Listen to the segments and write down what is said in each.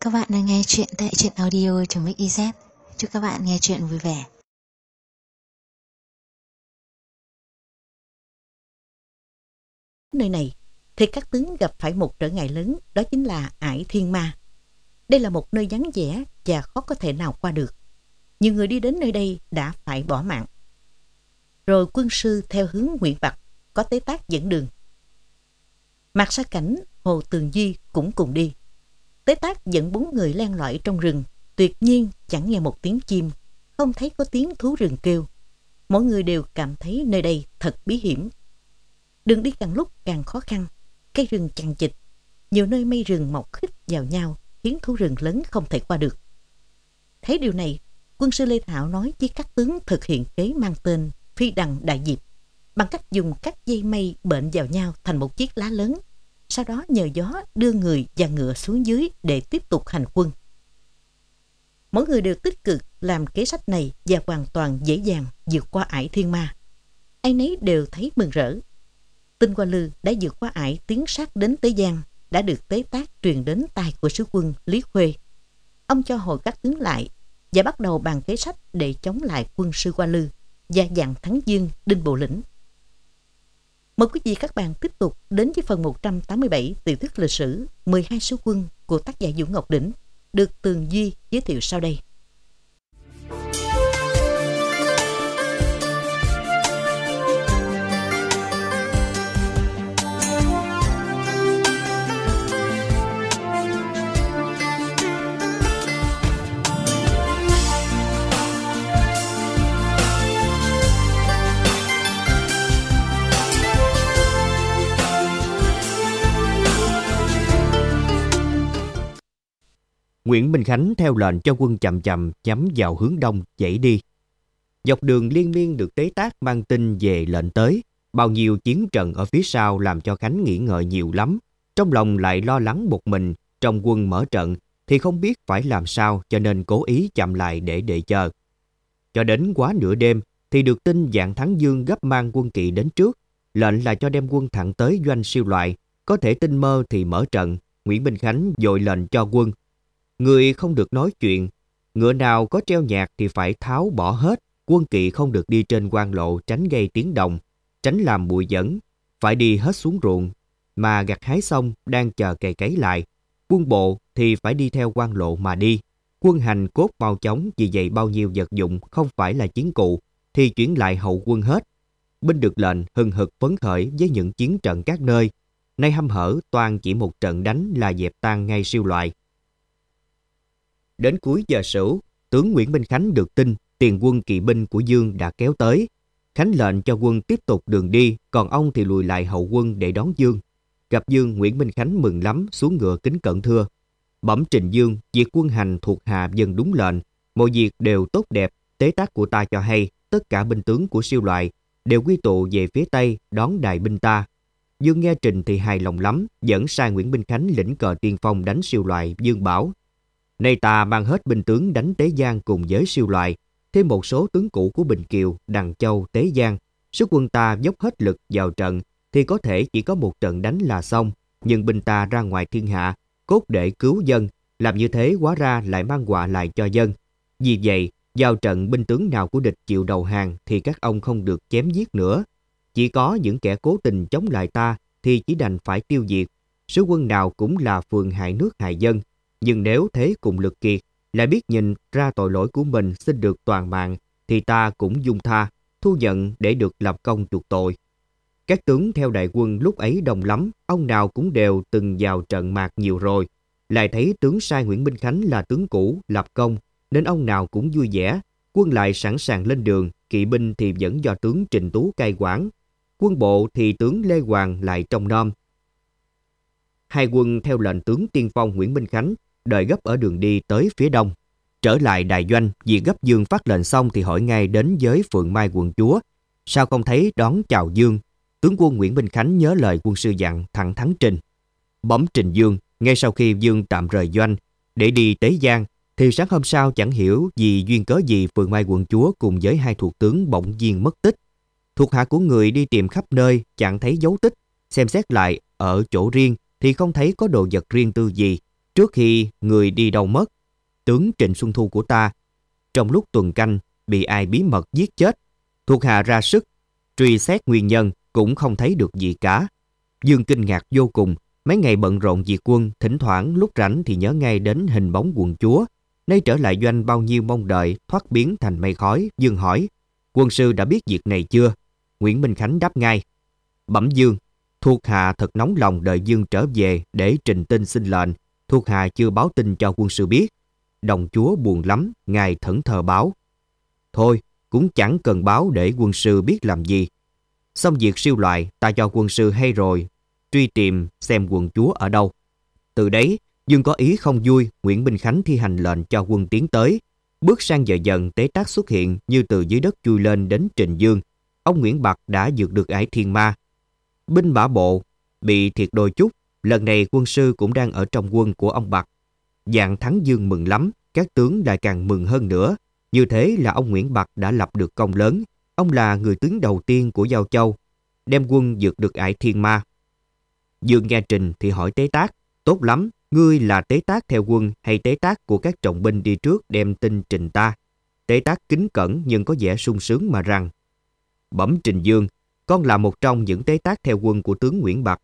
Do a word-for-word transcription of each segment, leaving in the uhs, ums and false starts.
Các bạn đang nghe chuyện tại truyện audio.mix.iz. Chúc các bạn nghe chuyện vui vẻ. Nơi này thì các tướng gặp phải một trở ngại lớn, đó chính là Ải Thiên Ma. Đây là một nơi vắng vẻ và khó có thể nào qua được. Nhiều người đi đến nơi đây đã phải bỏ mạng. Rồi quân sư theo hướng Nguyễn Bạc có Tế Tác dẫn đường. Mạc Sa Cảnh, Hồ Tường Duy cũng cùng đi. Tế Tác dẫn bốn người len lỏi trong rừng, tuyệt nhiên chẳng nghe một tiếng chim, không thấy có tiếng thú rừng kêu. Mỗi người đều cảm thấy nơi đây thật bí hiểm. Đường đi càng lúc càng khó khăn, cây rừng chằng chịt, nhiều nơi mây rừng mọc khít vào nhau khiến thú rừng lớn không thể qua được. Thấy điều này, quân sư Lê Thảo nói với các tướng thực hiện kế mang tên Phi Đằng Đại Diệp, bằng cách dùng các dây mây bệnh vào nhau thành một chiếc lá lớn, sau đó nhờ gió đưa người và ngựa xuống dưới để tiếp tục hành quân. Mỗi người đều tích cực làm kế sách này và hoàn toàn dễ dàng vượt qua Ải Thiên Ma. Ai nấy đều thấy mừng rỡ. Tin Hoa Lư đã vượt qua Ải tiến sát đến Tế Giang đã được Tế Tác truyền đến tai của sứ quân Lý Khuê. Ông cho hồi các tướng lại và bắt đầu bàn kế sách để chống lại quân sư Hoa Lư và dàn Thắng Dương, Đinh Bộ Lĩnh. Mời quý vị các bạn tiếp tục đến với phần một trăm tám mươi bảy tiểu thuyết lịch sử mười hai sứ quân của tác giả Vũ Ngọc Đỉnh, được Tường Duy giới thiệu sau đây. Nguyễn Minh Khánh theo lệnh cho quân chậm chậm nhắm vào hướng đông dãy đi. Dọc đường liên miên được Tế Tác mang tin về lệnh tới. Bao nhiêu chiến trận ở phía sau làm cho Khánh nghĩ ngợi nhiều lắm. Trong lòng lại lo lắng một mình, trong quân mở trận thì không biết phải làm sao, cho nên cố ý chậm lại để đợi chờ. Cho đến quá nửa đêm thì được tin Vạn Thắng Dương gấp mang quân kỵ đến trước. Lệnh là cho đem quân thẳng tới doanh Siêu Loại. Có thể tinh mơ thì mở trận. Nguyễn Minh Khánh vội lệnh cho quân: người không được nói chuyện, ngựa nào có treo nhạc thì phải tháo bỏ hết, quân kỵ không được đi trên quan lộ tránh gây tiếng động, tránh làm bụi dẫn, phải đi hết xuống ruộng, mà gặt hái xong đang chờ cày cấy lại. Quân bộ thì phải đi theo quan lộ mà đi. Quân hành cốt mau chóng, vì vậy bao nhiêu vật dụng không phải là chiến cụ thì chuyển lại hậu quân hết. Binh được lệnh hừng hực phấn khởi với những chiến trận các nơi. Nay hăm hở toan chỉ một trận đánh là dẹp tan ngay Siêu Loại. Đến cuối giờ sửu, tướng Nguyễn Minh Khánh được tin tiền quân kỵ binh của Dương đã kéo tới. Khánh lệnh cho quân tiếp tục đường đi, còn ông thì lùi lại hậu quân để đón Dương. Gặp Dương, Nguyễn Minh Khánh mừng lắm, xuống ngựa kính cẩn thưa: bẩm Trình Dương, việc quân hành thuộc hạ dân đúng lệnh, mọi việc đều tốt đẹp. Tế Tác của ta cho hay tất cả binh tướng của Siêu Loại đều quy tụ về phía tây đón đại binh ta. Dương nghe trình thì hài lòng lắm, dẫn sai Nguyễn Minh Khánh lĩnh cờ tiên phong đánh Siêu Loại. Dương bảo: nay ta mang hết binh tướng đánh Tế Giang cùng với Siêu Loại, thêm một số tướng cũ của Bình Kiều, Đằng Châu, Tế Giang. Sức quân ta dốc hết lực vào trận thì có thể chỉ có một trận đánh là xong, nhưng binh ta ra ngoài thiên hạ cốt để cứu dân, làm như thế hóa ra lại mang họa lại cho dân. Vì vậy, vào trận binh tướng nào của địch chịu đầu hàng thì các ông không được chém giết nữa. Chỉ có những kẻ cố tình chống lại ta thì chỉ đành phải tiêu diệt. Sứ quân nào cũng là phường hại nước hại dân, nhưng nếu thế cùng lực kiệt, lại biết nhìn ra tội lỗi của mình xin được toàn mạng, thì ta cũng dung tha, thu nhận để được lập công chuộc tội. Các tướng theo đại quân lúc ấy đông lắm, ông nào cũng đều từng vào trận mạc nhiều rồi. Lại thấy tướng sai Nguyễn Minh Khánh là tướng cũ, lập công, nên ông nào cũng vui vẻ. Quân lại sẵn sàng lên đường, kỵ binh thì vẫn do tướng Trình Tú cai quản. Quân bộ thì tướng Lê Hoàng lại trông nom. Hai quân theo lệnh tướng tiên phong Nguyễn Minh Khánh đợi gấp ở đường đi tới phía đông. Trở lại đại doanh, vì gấp Dương phát lệnh xong thì hỏi ngay đến với Phượng Mai quận chúa: sao không thấy đón chào Dương? Tướng quân Nguyễn Minh Khánh nhớ lời quân sư dặn, thẳng thắn trình: bẩm Trình Dương, ngay sau khi Dương tạm rời doanh để đi Tế Giang, thì sáng hôm sau chẳng hiểu vì duyên cớ gì Phượng Mai quận chúa cùng với hai thuộc tướng bỗng nhiên mất tích. Thuộc hạ của người đi tìm khắp nơi chẳng thấy dấu tích, xem xét lại ở chỗ riêng thì không thấy có đồ vật riêng tư gì. Trước khi người đi đâu mất, tướng Trịnh Xuân Thu của ta, trong lúc tuần canh, bị ai bí mật giết chết. Thuộc hạ ra sức, truy xét nguyên nhân cũng không thấy được gì cả. Dương kinh ngạc vô cùng, mấy ngày bận rộn diệt quân, thỉnh thoảng lúc rảnh thì nhớ ngay đến hình bóng quận chúa. Nay trở lại doanh bao nhiêu mong đợi, thoát biến thành mây khói. Dương hỏi, quân sư đã biết việc này chưa? Nguyễn Minh Khánh đáp ngay, bẩm Dương, thuộc hạ thật nóng lòng đợi Dương trở về để trình tin xin lệnh. Thuộc hạ chưa báo tin cho quân sư biết. Đồng chúa buồn lắm, ngài thẫn thờ báo. Thôi, cũng chẳng cần báo để quân sư biết làm gì. Xong việc siêu loại, ta cho quân sư hay rồi, truy tìm xem quận chúa ở đâu. Từ đấy, Dương có ý không vui, Nguyễn Minh Khánh thi hành lệnh cho quân tiến tới. Bước sang giờ dần, Tế Tác xuất hiện như từ dưới đất chui lên đến trình Dương. Ông Nguyễn Bạc đã vượt được ải thiên ma. Binh mã bộ bị thiệt đôi chút, lần này quân sư cũng đang ở trong quân của ông Bạc. Dạng thắng Dương mừng lắm, các tướng lại càng mừng hơn nữa. Như thế là ông Nguyễn Bạc đã lập được công lớn. Ông là người tướng đầu tiên của Giao Châu, đem quân vượt được ải thiên ma. Dương nghe trình thì hỏi Tế Tác, tốt lắm, ngươi là Tế Tác theo quân hay Tế Tác của các trọng binh đi trước đem tin trình ta? Tế Tác kính cẩn nhưng có vẻ sung sướng mà rằng, bẩm Trình Dương, con là một trong những Tế Tác theo quân của tướng Nguyễn Bạc.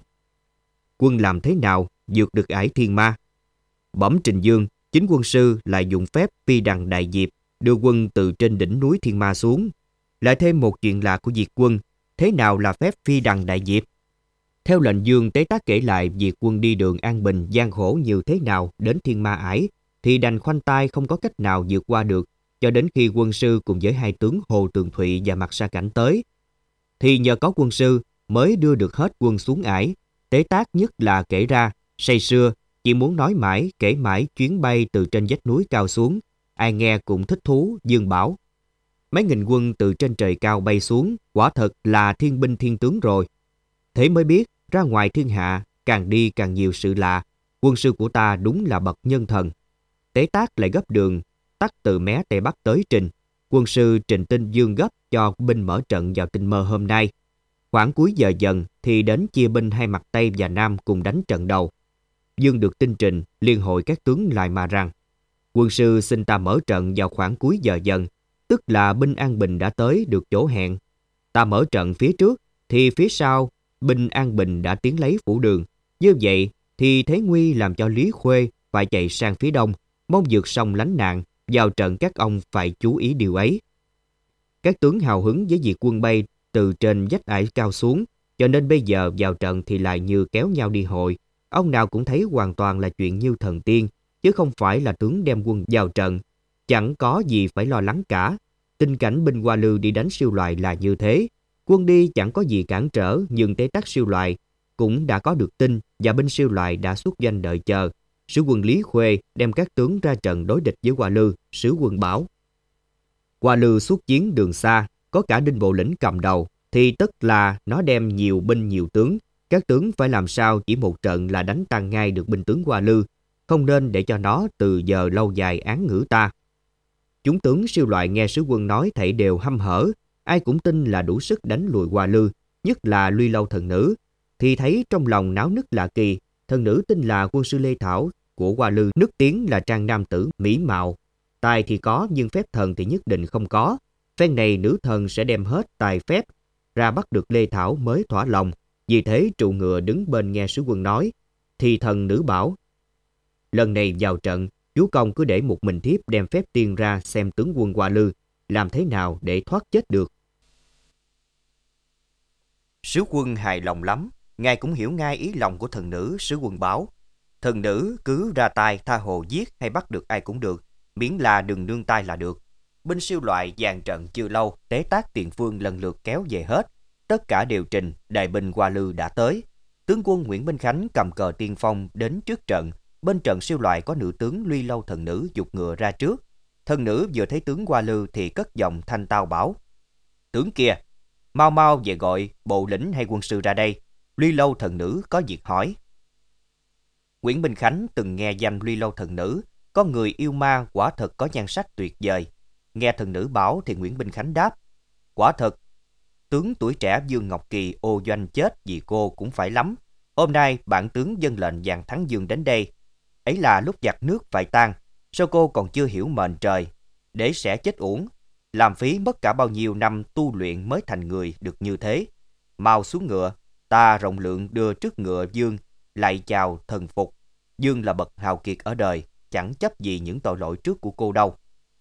Quân làm thế nào vượt được ải thiên ma? Bẩm Trình Dương, chính quân sư lại dùng phép phi đằng đại diệp, đưa quân từ trên đỉnh núi Thiên Ma xuống. Lại thêm một chuyện lạ của diệt quân, thế nào là phép phi đằng đại diệp? Theo lệnh Dương, Tế Tác kể lại việc quân đi đường an bình gian khổ như thế nào đến Thiên Ma ải, thì đành khoanh tay không có cách nào vượt qua được, cho đến khi quân sư cùng với hai tướng Hồ Tường Thụy và Mạc Sa Cảnh tới. Thì nhờ có quân sư mới đưa được hết quân xuống ải. Tế Tác nhất là kể ra, say sưa, chỉ muốn nói mãi, kể mãi chuyến bay từ trên vách núi cao xuống. Ai nghe cũng thích thú. Dương bảo, mấy nghìn quân từ trên trời cao bay xuống, quả thật là thiên binh thiên tướng rồi. Thế mới biết, ra ngoài thiên hạ, càng đi càng nhiều sự lạ. Quân sư của ta đúng là bậc nhân thần. Tế Tác lại gấp đường, tắt từ mé Tây Bắc tới trình. Quân sư trình tin Dương gấp cho binh mở trận vào tinh mơ hôm nay. Khoảng cuối giờ dần thì đến chia binh hai mặt Tây và Nam cùng đánh trận đầu. Dương được tin trình, liên hội các tướng lại mà rằng, quân sư xin ta mở trận vào khoảng cuối giờ dần, tức là binh An Bình đã tới được chỗ hẹn. Ta mở trận phía trước, thì phía sau, binh An Bình đã tiến lấy phủ đường. Như vậy thì thế nguy làm cho Lý Khuê phải chạy sang phía đông, mong vượt sông lánh nạn. Vào trận các ông phải chú ý điều ấy. Các tướng hào hứng với việc quân bay từ trên vách ải cao xuống, cho nên bây giờ vào trận thì lại như kéo nhau đi hội. Ông nào cũng thấy hoàn toàn là chuyện như thần tiên, chứ không phải là tướng đem quân vào trận. Chẳng có gì phải lo lắng cả. Tình cảnh binh Hoa Lư đi đánh siêu loại là như thế. Quân đi chẳng có gì cản trở, nhưng Tế Tác siêu loại cũng đã có được tin và binh siêu loại đã xuất doanh đợi chờ. Sứ quân Lý Khuê đem các tướng ra trận đối địch với Hoa Lư. Sứ quân bảo, Hoa Lư xuất chiến đường xa, có cả Đinh Bộ Lĩnh cầm đầu, thì tức là nó đem nhiều binh nhiều tướng. Các tướng phải làm sao chỉ một trận là đánh tan ngay được binh tướng Hoa Lư, không nên để cho nó từ giờ lâu dài án ngữ ta. Chúng tướng siêu loại nghe sứ quân nói thảy đều hăm hở, ai cũng tin là đủ sức đánh lùi Hoa Lư, nhất là Luy Lâu thần nữ, thì thấy trong lòng náo nức lạ kỳ. Thần nữ tin là quân sư Lê Thảo của Hoa Lư nức tiếng là trang nam tử mỹ mạo, tài thì có nhưng phép thần thì nhất định không có. Phen này nữ thần sẽ đem hết tài phép ra bắt được Lê Thảo mới thỏa lòng. Vì thế trụ ngựa đứng bên nghe sứ quân nói. Thì thần nữ bảo, lần này vào trận, chúa công cứ để một mình thiếp đem phép tiên ra xem tướng quân Hoa Lư làm thế nào để thoát chết được. Sứ quân hài lòng lắm, ngài cũng hiểu ngay ý lòng của thần nữ. Sứ quân bảo, thần nữ cứ ra tay tha hồ giết hay bắt được ai cũng được, miễn là đừng nương tay là được. Binh siêu loại dàn trận chưa lâu, Tế Tác tiền phương lần lượt kéo về hết. Tất cả đều trình, đại binh Hoa Lư đã tới. Tướng quân Nguyễn Minh Khánh cầm cờ tiên phong đến trước trận. Bên trận siêu loại có nữ tướng Luy Lâu thần nữ giục ngựa ra trước. Thần nữ vừa thấy tướng Hoa Lư thì cất giọng thanh tao bảo, tướng kia, mau mau về gọi bộ lĩnh hay quân sư ra đây. Luy Lâu thần nữ có việc hỏi. Nguyễn Minh Khánh từng nghe danh Luy Lâu thần nữ, con người yêu ma quả thật có nhan sắc tuyệt vời. Nghe thần nữ bảo thì Nguyễn Minh Khánh đáp, quả thật, tướng tuổi trẻ Dương Ngọc Kỳ ô doanh chết vì cô cũng phải lắm. Hôm nay bản tướng dâng lệnh dàn thắng Dương đến đây, Ấy là lúc giặc nước phải tan, sao cô còn chưa hiểu mệnh trời, để sẽ chết uổng, làm phí mất cả bao nhiêu năm tu luyện mới thành người được như thế. Mau xuống ngựa, ta rộng lượng đưa trước ngựa Dương, lại chào thần phục. Dương là bậc hào kiệt ở đời, chẳng chấp gì những tội lỗi trước của cô đâu.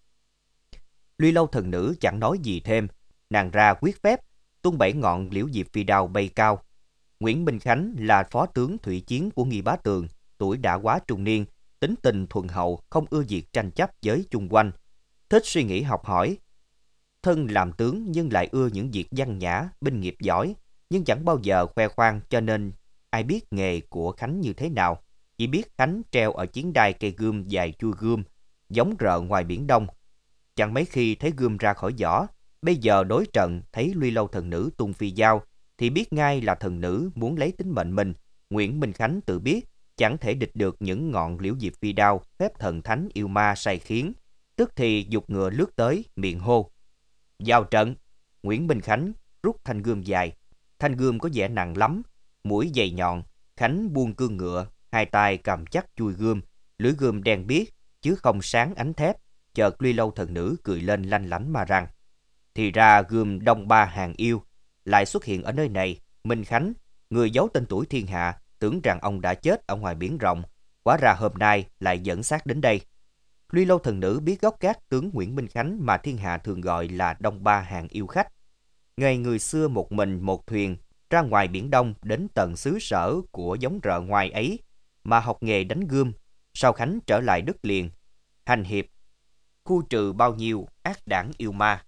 Luy Lâu thần nữ chẳng nói gì thêm, nàng ra quyết phép, tung bảy ngọn liễu diệp phi đao bay cao. Nguyễn Minh Khánh là phó tướng thủy chiến của Nghi Bá Tường, tuổi đã quá trung niên, tính tình thuần hậu, không ưa việc tranh chấp với chung quanh, thích suy nghĩ học hỏi. Thân làm tướng nhưng lại ưa những việc văn nhã, binh nghiệp giỏi, nhưng chẳng bao giờ khoe khoang, cho nên ai biết nghề của Khánh như thế nào. Chỉ biết Khánh treo ở chiến đai cây gươm dài chui gươm, giống rợ ngoài biển Đông. Chẳng mấy khi thấy gươm ra khỏi vỏ. Bây giờ đối trận thấy Luy Lâu thần nữ tung phi dao, thì biết ngay là thần nữ muốn lấy tính mệnh mình. Nguyễn Minh Khánh tự biết chẳng thể địch được những ngọn liễu diệp phi đao phép thần thánh yêu ma sai khiến, tức thì giục ngựa lướt tới, miệng hô: "Vào trận!" Nguyễn Minh Khánh rút thanh gươm dài. Thanh gươm có vẻ nặng lắm, mũi dày nhọn. Khánh buông cương ngựa, hai tay cầm chắc chui gươm, lưỡi gươm đen biếc chứ không sáng ánh thép. Chợt Luy Lâu thần nữ cười lên lanh lảnh mà rằng: "Thì ra gươm Đông Ba hàng yêu lại xuất hiện ở nơi này. Minh Khánh, người giấu tên tuổi thiên hạ, tưởng rằng ông đã chết ở ngoài biển rộng, hóa ra hôm nay lại dẫn xác đến đây." Luy Lâu thần nữ biết gốc gác tướng Nguyễn Minh Khánh mà thiên hạ thường gọi là Đông Ba hàng yêu khách. Ngày người xưa một mình một thuyền ra ngoài biển Đông đến tận xứ sở của giống rợ ngoài ấy mà học nghề đánh gươm. Sau Khánh trở lại đất liền, hành hiệp khu trừ bao nhiêu ác đảng yêu ma,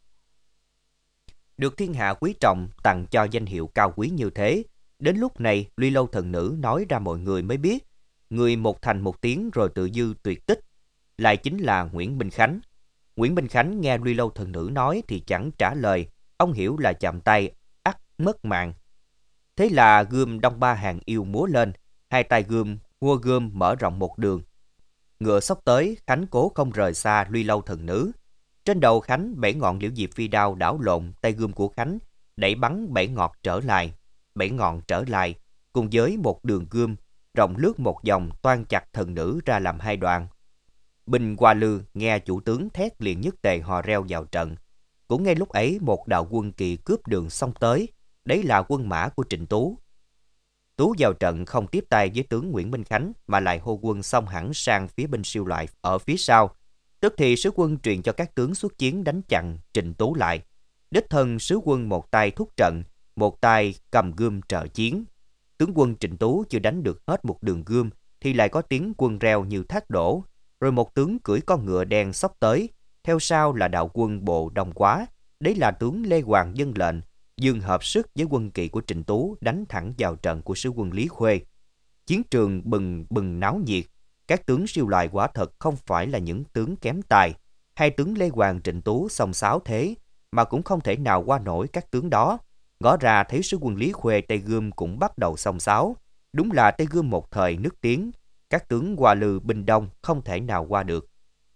được thiên hạ quý trọng, tặng cho danh hiệu cao quý như thế. Đến lúc này Luy Lâu thần nữ nói ra mọi người mới biết, người một thành một tiếng rồi tự dư tuyệt tích, lại chính là Nguyễn Minh Khánh. Nguyễn Minh Khánh nghe Luy Lâu thần nữ nói thì chẳng trả lời, ông hiểu là chạm tay ắt mất mạng. Thế là gươm Đông Ba hàng yêu múa lên, hai tay gươm hua gươm mở rộng một đường. Ngựa xốc tới, Khánh cố không rời xa Luy Lâu thần nữ. Trên đầu Khánh bảy ngọn liễu diệp phi đao đảo lộn, tay gươm của Khánh đẩy bắn bảy ngọt trở lại, bảy ngọn trở lại, cùng với một đường gươm rộng lướt một vòng toan chặt thần nữ ra làm hai đoạn. Binh Hoa Lư nghe chủ tướng thét liền nhất tề hò reo vào trận. Cũng ngay lúc ấy một đạo quân kỳ cướp đường xông tới, đấy là quân mã của Trịnh Tú. Tú vào trận không tiếp tay với tướng Nguyễn Minh Khánh mà lại hô quân xông hẳn sang phía binh Siêu Loại ở phía sau. Tức thì sứ quân truyền cho các tướng xuất chiến đánh chặn Trịnh Tú lại. Đích thân sứ quân một tay thúc trận, một tay cầm gươm trợ chiến. Tướng quân Trịnh Tú chưa đánh được hết một đường gươm thì lại có tiếng quân reo như thác đổ. Rồi một tướng cưỡi con ngựa đen xốc tới, theo sau là đạo quân bộ Đông Quá, đấy là tướng Lê Hoàng dân lệnh, dương hợp sức với quân kỵ của Trịnh Tú đánh thẳng vào trận của sứ quân Lý Khuê. Chiến trường bừng bừng náo nhiệt, các tướng Siêu Loại quả thật không phải là những tướng kém tài. Hai tướng Lê Hoàng Trịnh Tú xông xáo thế mà cũng không thể nào qua nổi các tướng đó. Ngó ra thấy sứ quân Lý Khuê tay gươm cũng bắt đầu xông xáo, đúng là tay gươm một thời nước tiếng. Các tướng Hoa Lư binh Đông không thể nào qua được.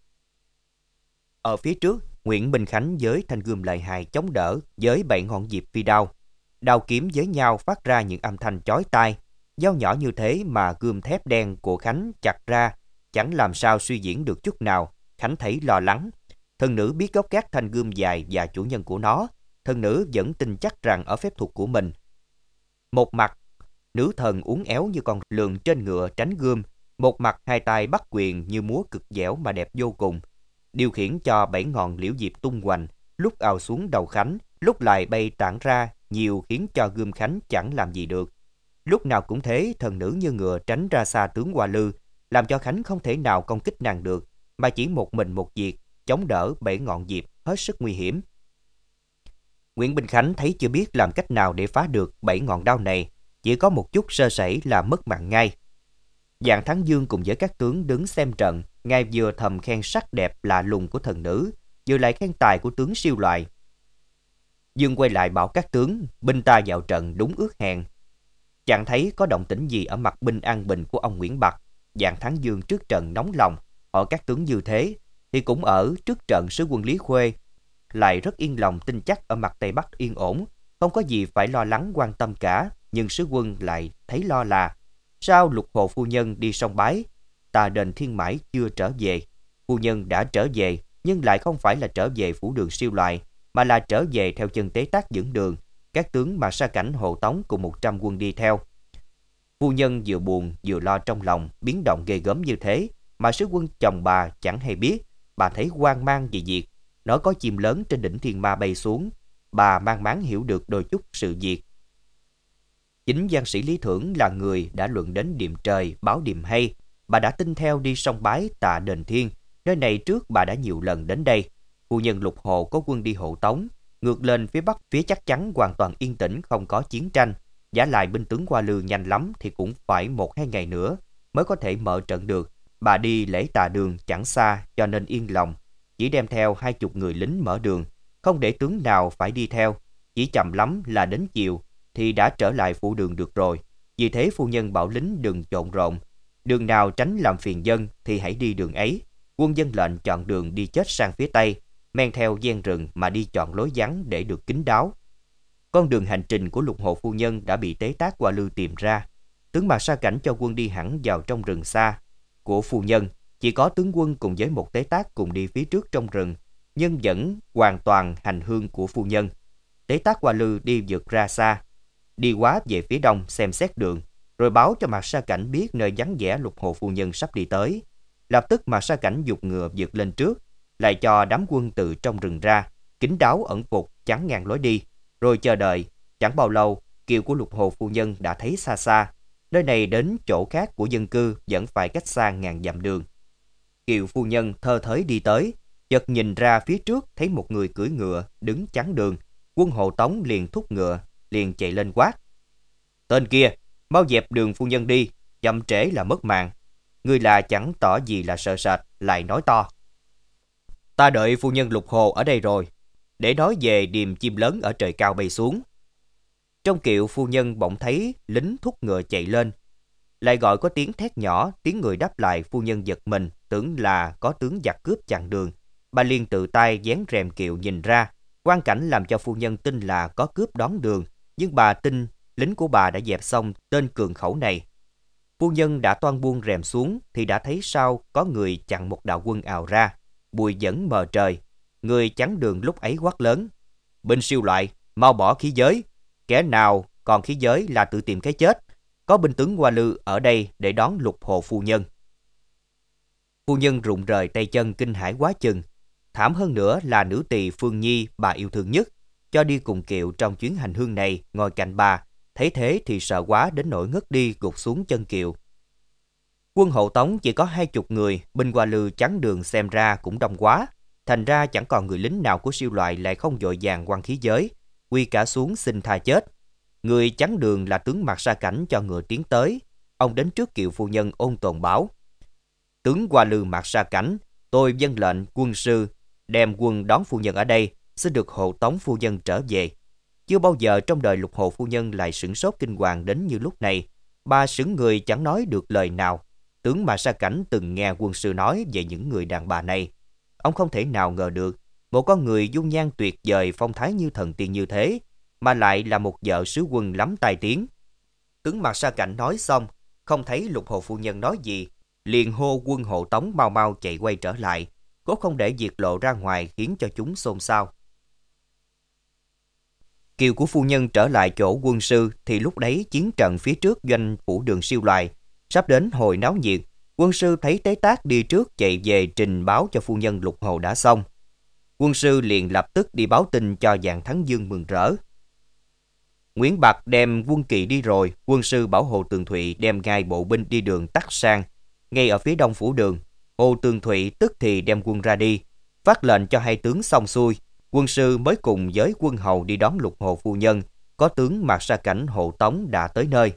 Ở phía trước, Nguyễn Minh Khánh với thanh gươm lợi hại chống đỡ với bảy ngọn diệp phi đao. Đao kiếm với nhau phát ra những âm thanh chói tai. Dao nhỏ như thế mà gươm thép đen của Khánh chặt ra chẳng làm sao suy diễn được chút nào. Khánh thấy lo lắng. Thần nữ biết gốc gác thanh gươm dài và chủ nhân của nó. Thần nữ vẫn tin chắc rằng ở phép thuật của mình. Một mặt, nữ thần uốn éo như con lường trên ngựa tránh gươm. Một mặt hai tay bắt quyền như múa cực dẻo mà đẹp vô cùng. Điều khiển cho bảy ngọn liễu diệp tung hoành, lúc ào xuống đầu Khánh, lúc lại bay tản ra nhiều khiến cho gươm Khánh chẳng làm gì được. Lúc nào cũng thế, thần nữ như ngựa tránh ra xa tướng Hoa Lư, làm cho Khánh không thể nào công kích nàng được, mà chỉ một mình một việc, chống đỡ bảy ngọn diệp hết sức nguy hiểm. Nguyễn Minh Khánh thấy chưa biết làm cách nào để phá được bảy ngọn đao này, chỉ có một chút sơ sẩy là mất mạng ngay. Dạng Thắng Dương cùng với các tướng đứng xem trận, ngài vừa thầm khen sắc đẹp lạ lùng của thần nữ, vừa lại khen tài của tướng Siêu Loại. Dương quay lại bảo các tướng, binh ta vào trận đúng ước hẹn. Chẳng thấy có động tĩnh gì ở mặt binh an bình của ông Nguyễn Bạc. Dạng Thắng Dương trước trận nóng lòng, hỏi các tướng như thế, thì cũng ở trước trận sứ quân Lý Khuê, lại rất yên lòng tin chắc ở mặt Tây Bắc yên ổn, không có gì phải lo lắng quan tâm cả. Nhưng sứ quân lại thấy lo là sao Lục Hồ phu nhân đi sông Bái, Tà Đền Thiên Mãi chưa trở về. Phu nhân đã trở về, nhưng lại không phải là trở về phủ đường Siêu Loại, mà là trở về theo chân Tế Tác dẫn đường, các tướng Mạc Sa Cảnh hộ tống cùng một trăm quân đi theo. Phu nhân vừa buồn vừa lo trong lòng, biến động ghê gớm như thế mà sứ quân chồng bà chẳng hay biết. Bà thấy hoang mang về việc nó có chim lớn trên đỉnh Thiên Ma bay xuống. Bà mang máng hiểu được đôi chút sự việc. Chính văn sĩ Lý Thưởng là người đã luận đến điềm trời, báo điềm hay. Bà đã tin theo đi sông bái Tạ Đền Thiên. Nơi này trước bà đã nhiều lần đến đây. Phu nhân Lục Hồ có quân đi hộ tống. Ngược lên phía bắc, phía chắc chắn hoàn toàn yên tĩnh, không có chiến tranh. Giả lại binh tướng qua Lư nhanh lắm thì cũng phải một hai ngày nữa mới có thể mở trận được. Bà đi lễ Tà Đường chẳng xa, cho nên yên lòng. Chỉ đem theo hai chục người lính mở đường, không để tướng nào phải đi theo. Chỉ chậm lắm là đến chiều thì đã trở lại phủ đường được rồi. Vì thế phu nhân bảo lính đừng trộn rộn, đường nào tránh làm phiền dân thì hãy đi đường ấy. Quân dân lệnh chọn đường đi chết sang phía tây, men theo gian rừng mà đi chọn lối vắng để được kín đáo. Con đường hành trình của Lục Hồ phu nhân đã bị Tế Tác Qua Lư tìm ra. Tướng Mạc Sa Cảnh cho quân đi hẳn vào trong rừng xa. Của phu nhân chỉ có tướng quân cùng với một Tế Tác cùng đi phía trước trong rừng, nhưng vẫn hoàn toàn hành hương của phu nhân. Tế Tác Qua Lư đi vượt ra xa, đi quá về phía đông xem xét đường, rồi báo cho Mạc Sa Cảnh biết nơi vắng vẻ Lục Hồ phu nhân sắp đi tới. Lập tức Mạc Sa Cảnh giục ngựa vượt lên trước, lại cho đám quân từ trong rừng ra, kín đáo ẩn phục chắn ngang lối đi, rồi chờ đợi. Chẳng bao lâu, kiệu của Lục Hồ phu nhân đã thấy xa xa. Nơi này đến chỗ khác của dân cư vẫn phải cách xa ngàn dặm đường. Kiều phu nhân thơ thới đi tới, chợt nhìn ra phía trước thấy một người cưỡi ngựa đứng chắn đường. Quân hộ tống liền thúc ngựa, liền chạy lên quát: "Tên kia, mau dẹp đường phu nhân đi, chậm trễ là mất mạng." Người là chẳng tỏ gì là sợ sệt, lại nói to: "Ta đợi phu nhân Lục Hồ ở đây rồi, để nói về điềm chim lớn ở trời cao bay xuống." Trong kiệu phu nhân bỗng thấy lính thúc ngựa chạy lên, lại gọi có tiếng thét nhỏ, tiếng người đáp lại. Phu nhân giật mình, tưởng là có tướng giặc cướp chặn đường. Bà liền tự tay vén rèm kiệu nhìn ra, quang cảnh làm cho phu nhân tin là có cướp đón đường, nhưng bà tin lính của bà đã dẹp xong tên cường khẩu này. Phu nhân đã toan buông rèm xuống thì đã thấy sau có người chặn một đạo quân ào ra, bụi vẫn mờ trời. Người chắn đường lúc ấy quát lớn: "Binh Siêu Loại, mau bỏ khí giới! Kẻ nào còn khí giới là tự tìm cái chết. Có binh tướng Qua Lư ở đây để đón Lục Hồ phu nhân." Phu nhân rụng rời tay chân, kinh hãi quá chừng. Thảm hơn nữa là nữ tỳ Phương Nhi, bà yêu thương nhất, cho đi cùng kiệu trong chuyến hành hương này, ngồi cạnh bà, thấy thế thì sợ quá đến nỗi ngất đi gục xuống chân kiệu. Quân hộ tống chỉ có hai chục người, binh Qua Lư chắn đường xem ra cũng đông quá, thành ra chẳng còn người lính nào của Siêu Loại lại không vội vàng quăng khí giới, quy cả xuống xin tha chết. Người chắn đường là tướng Mạc Sa Cảnh cho ngựa tiến tới. Ông đến trước kiệu phu nhân ôn tồn báo: "Tướng Qua Lư Mạc Sa Cảnh, tôi vâng lệnh quân sư đem quân đón phu nhân ở đây, xin được hộ tống phu nhân trở về." Chưa bao giờ trong đời Lục Hồ phu nhân lại sửng sốt kinh hoàng đến như lúc này. Bà sững người chẳng nói được lời nào. Tướng Mạc Sa Cảnh từng nghe quân sư nói về những người đàn bà này. Ông không thể nào ngờ được một con người dung nhan tuyệt vời, phong thái như thần tiên như thế, mà lại là một vợ sứ quân lắm tai tiếng. Tướng Mạc Sa Cảnh nói xong, không thấy Lục Hồ phu nhân nói gì, liền hô quân hộ tống mau mau chạy quay trở lại, cố không để việc lộ ra ngoài khiến cho chúng xôn xao. Kiều của phu nhân trở lại chỗ quân sư thì lúc đấy chiến trận phía trước doanh phủ đường Siêu Loại sắp đến hồi náo nhiệt. Quân sư thấy Tế Tác đi trước chạy về trình báo cho phu nhân Lục Hồ đã xong. Quân sư liền lập tức đi báo tin cho Vạn Thắng Dương mừng rỡ. Nguyễn Bạc đem quân kỳ đi rồi, quân sư bảo Hồ Tường Thụy đem ngay bộ binh đi đường Tắc Sang, ngay ở phía đông phủ đường. Hồ Tường Thụy tức thì đem quân ra đi, phát lệnh cho hai tướng xong xuôi. Quân sư mới cùng với quân hầu đi đón Lục Hồ phu nhân, có tướng Mạc Sa Cảnh hộ tống đã tới nơi.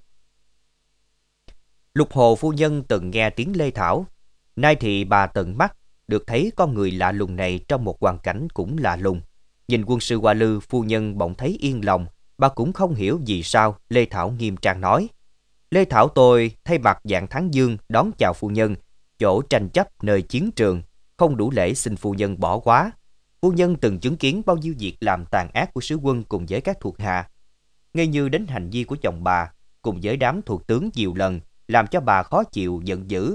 Lục Hồ phu nhân từng nghe tiếng Lê Thảo, nay thì bà tận mắt được thấy con người lạ lùng này trong một hoàn cảnh cũng lạ lùng. Nhìn quân sư Qua Lư, phu nhân bỗng thấy yên lòng. Bà cũng không hiểu vì sao. Lê Thảo nghiêm trang nói: "Lê Thảo tôi thay mặt Vạn Thắng Dương đón chào phu nhân, chỗ tranh chấp nơi chiến trường, không đủ lễ xin phu nhân bỏ quá. Phu nhân từng chứng kiến bao nhiêu việc làm tàn ác của sứ quân cùng với các thuộc hạ, ngay như đến hành vi của chồng bà cùng với đám thuộc tướng nhiều lần, làm cho bà khó chịu giận dữ.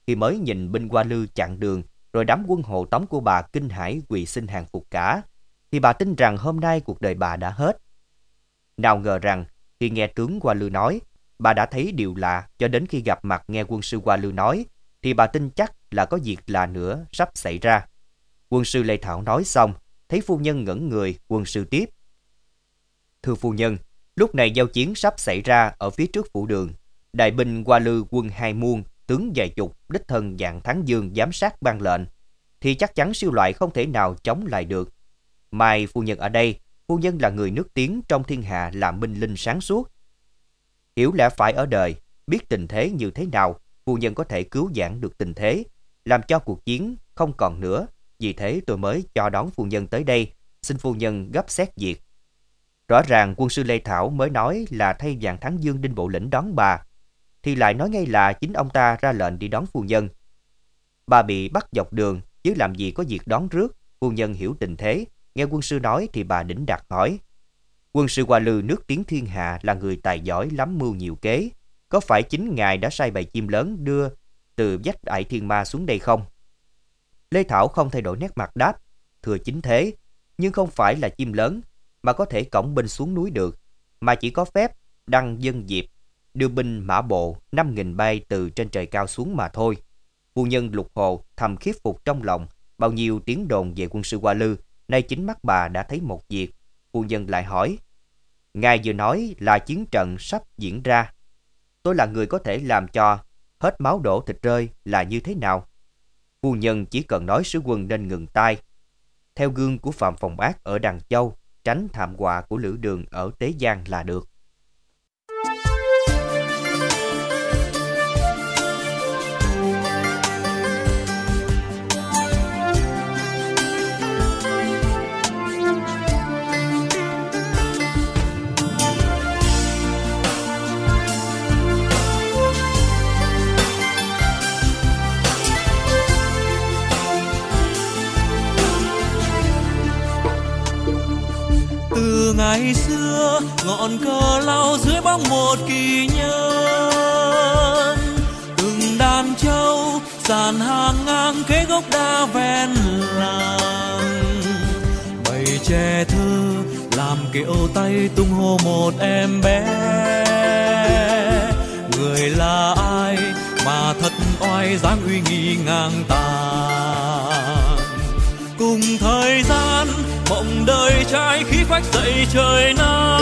thì mới nhìn binh Hoa Lư chặn đường, rồi đám quân hộ tống của bà kinh hãi quỳ xin hàng phục cả, thì bà tin rằng hôm nay cuộc đời bà đã hết. Nào ngờ rằng khi nghe tướng Hoa Lư nói, bà đã thấy điều lạ, cho đến khi gặp mặt nghe quân sư Hoa Lư nói, thì bà tin chắc là có việc lạ nữa sắp xảy ra. Quân sư Lê Thảo nói xong, thấy phu nhân ngẩn người, quân sư tiếp: Thưa phu nhân, lúc này giao chiến sắp xảy ra ở phía trước phủ đường. Đại binh Hoa Lư quân hai muôn, tướng vài chục, đích thân dạng Thắng Dương giám sát ban lệnh, thì chắc chắn siêu loại không thể nào chống lại được. Mai phu nhân ở đây, phu nhân là người nước tiếng trong thiên hạ, là minh linh sáng suốt, hiểu lẽ phải ở đời, biết tình thế như thế nào, phu nhân có thể cứu vãn được tình thế, làm cho cuộc chiến không còn nữa. Vì thế tôi mới cho đón phu nhân tới đây, xin phu nhân gấp xét việc. Rõ ràng quân sư Lê Thảo mới nói là thay Vạn Thắng Dương Đinh Bộ Lĩnh đón bà, thì lại nói ngay là chính ông ta ra lệnh đi đón phu nhân. Bà bị bắt dọc đường, chứ làm gì có việc đón rước. Phu nhân hiểu tình thế, nghe quân sư nói thì bà đỉnh đạt hỏi: Quân sư Hoa Lư nước tiếng thiên hạ là người tài giỏi lắm mưu nhiều kế, có phải chính ngài đã sai bầy chim lớn đưa từ vách Ải Thiên Ma xuống đây không? Lê Thảo không thay đổi nét mặt đáp: Thưa chính thế, nhưng không phải là chim lớn mà có thể cõng binh xuống núi được, mà chỉ có phép đăng dân diệp, đưa binh mã bộ năm nghìn bay từ trên trời cao xuống mà thôi. Phu nhân Lục Hồ thầm khiếp phục trong lòng, bao nhiêu tiếng đồn về quân sư Hoa Lư, nay chính mắt bà đã thấy một việc. Phu nhân lại hỏi: Ngài vừa nói là chiến trận sắp diễn ra, tôi là người có thể làm cho hết máu đổ thịt rơi là như thế nào? Phu nhân chỉ cần nói sứ quân nên ngừng tay, theo gương của Phạm Phòng Ác ở Đằng Châu, tránh thảm họa của Lữ Đường ở Tế Giang là được. Từ ngày xưa ngọn cờ lao dưới bóng một kỳ nhân, từng đàn trâu dàn hàng ngang kế gốc đa ven làng, bầy trẻ thơ làm kiệu tay tung hô một em bé. Người là ai mà thật oai dáng uy nghi ngang tàn, cùng thời gian mộng đời trai khí phách dậy trời nam,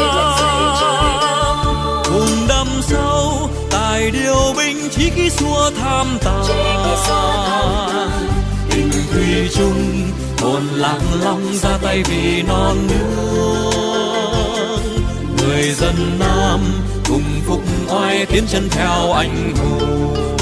cùng đâm sâu tài điều binh chí khí xua tham tàn. Tình thủy chung hồn lạc long ra tay vì non nước, người dân Nam cùng phục oai tiến chân theo anh hùng.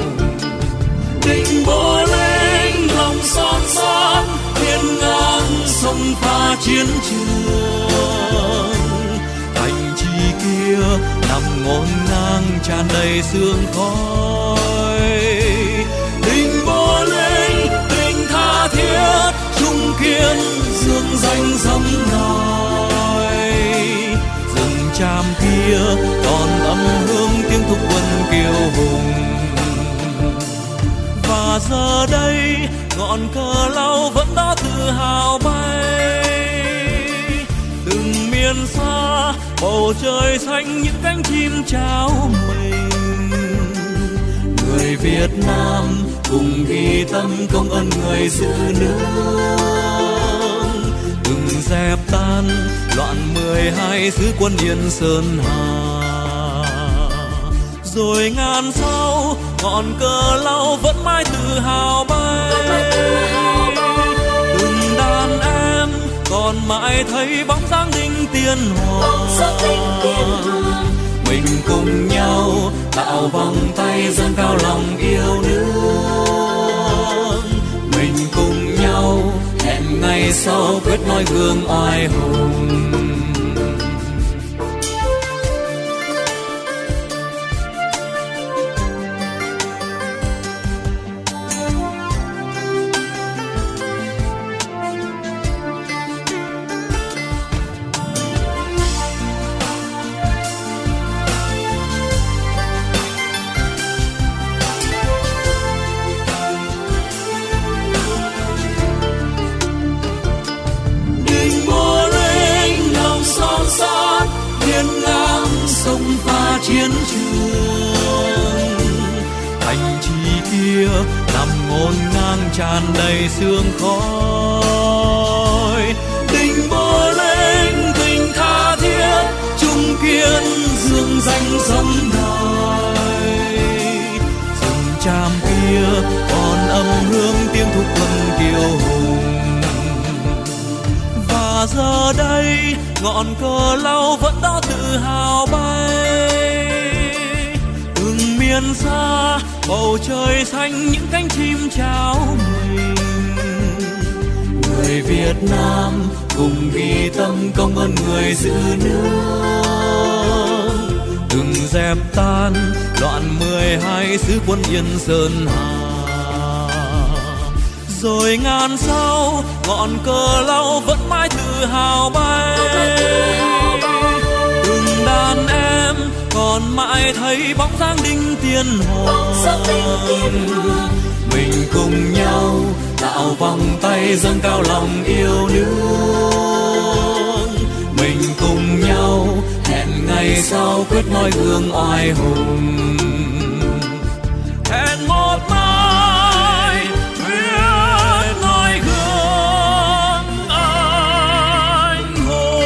Định Bộ Lĩnh lòng son son hiên ngang sông pha chiến trường, thành trì kia nằm ngổn ngang tràn đầy sương khói. Định Bộ Lĩnh tình tha thiết trung kiên dương danh dẫm nòi, rừng tràm kia còn âm hương tiếng thúc quân kiêu hùng. Và giờ đây ngọn cờ lao vẫn đó tự hào bay, từng miền xa bầu trời xanh những cánh chim trao mình. Người Việt Nam cùng ghi tâm công ơn người giữ nước, đừng dẹp tan loạn mười hai sứ quân Yên Sơn Hà. Rồi ngàn sau ngọn cờ lao vẫn mãi tự hào bay, từng đàn em còn mãi thấy bóng dáng đinh tiên hoàng. Mình cùng nhau tạo vòng tay dâng cao lòng yêu nước, mình cùng nhau hẹn ngày sau quyết nói gương oai hùng. kia nằm ngổn ngang tràn đầy sương khói. Tình bơ lên tình tha thiết chung kiên dương danh sông đài. Rừng tràm kia còn âm hương tiếng thúc quân kiêu hùng. Và giờ đây ngọn cờ lau vẫn đó tự hào bay. Từng miền xa bầu trời xanh những cánh chim chào mình. Người Việt Nam cùng ghi tâm công ơn người giữ nước. Từng dẹp tan loạn mười hai sứ quân Yên Sơn Hà. Rồi ngàn sau ngọn cờ lau vẫn mãi tự hào bay. Từng đàn em còn mãi thấy bóng dáng đinh tiên hoàng. Mình cùng nhau tạo vòng tay dâng cao lòng yêu nước. Mình cùng nhau hẹn ngày sau quyết noi gương oai hùng. Hẹn một mai quyết noi gương anh hùng.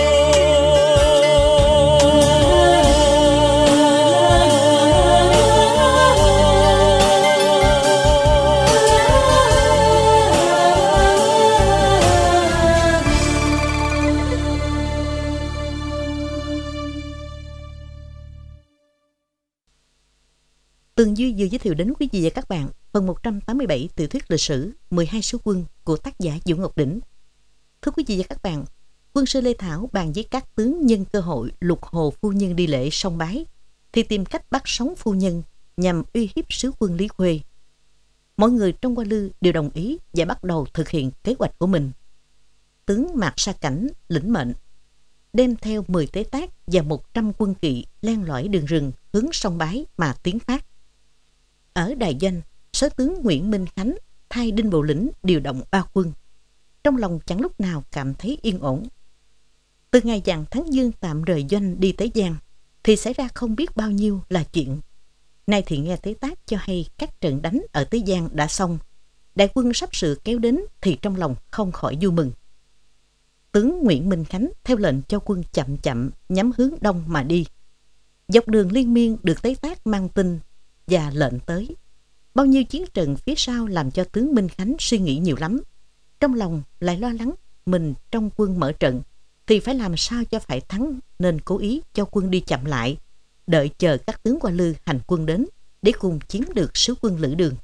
Tường Duy vừa giới thiệu đến quý vị và các bạn phần một trăm tám mươi bảy tiểu thuyết lịch sử mười hai sứ quân của tác giả Vũ Ngọc Đỉnh. Thưa quý vị và các bạn, quân sư Lê Thảo bàn với các tướng nhân cơ hội lục hồ phu nhân đi lễ sông bái thì tìm cách bắt sống phu nhân nhằm uy hiếp sứ quân Lý Khuê. Mọi người trong Hoa Lư đều đồng ý và bắt đầu thực hiện kế hoạch của mình. Tướng Mạc Sa Cảnh lĩnh mệnh đem theo mười tế tác và một trăm quân kỵ len lỏi đường rừng hướng sông bái mà tiến phát. Ở đài doanh, sớ tướng Nguyễn Minh Khánh thay Đinh Bộ Lĩnh điều động ba quân. Trong lòng chẳng lúc nào cảm thấy yên ổn. Từ ngày Vạn Thắng Dương tạm rời doanh đi Tế Giang thì xảy ra không biết bao nhiêu là chuyện. Nay thì nghe tế tác cho hay các trận đánh ở Tế Giang đã xong, đại quân sắp sửa kéo đến thì trong lòng không khỏi vui mừng. Tướng Nguyễn Minh Khánh theo lệnh cho quân chậm chậm nhắm hướng đông mà đi. Dọc đường liên miên được tế tác mang tin và lệnh tới. Bao nhiêu chiến trận phía sau làm cho tướng Minh Khánh suy nghĩ nhiều lắm. Trong lòng lại lo lắng mình trong quân mở trận thì phải làm sao cho phải thắng, nên cố ý cho quân đi chậm lại, đợi chờ các tướng Hoa Lư hành quân đến để cùng chiếm được sứ quân Lữ Đường.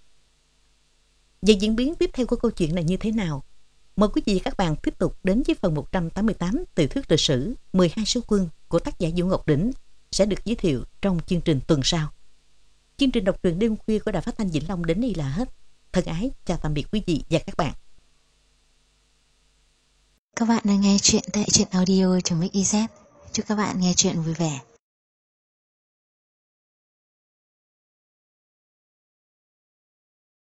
Về diễn biến tiếp theo của câu chuyện này như thế nào? Mời quý vị và các bạn tiếp tục đến với phần một trăm tám mươi tám tiểu thuyết lịch sử mười hai sứ quân của tác giả Vũ Ngọc Đỉnh sẽ được giới thiệu trong chương trình tuần sau. Chương trình đọc truyện đêm khuya của Đài Phát thanh Vĩnh Long đến đây là hết. Thân ái chào tạm biệt quý vị và các bạn. Các bạn đang nghe chuyện tại truyện audio chấm ích i zét. Chúc các bạn nghe chuyện vui vẻ.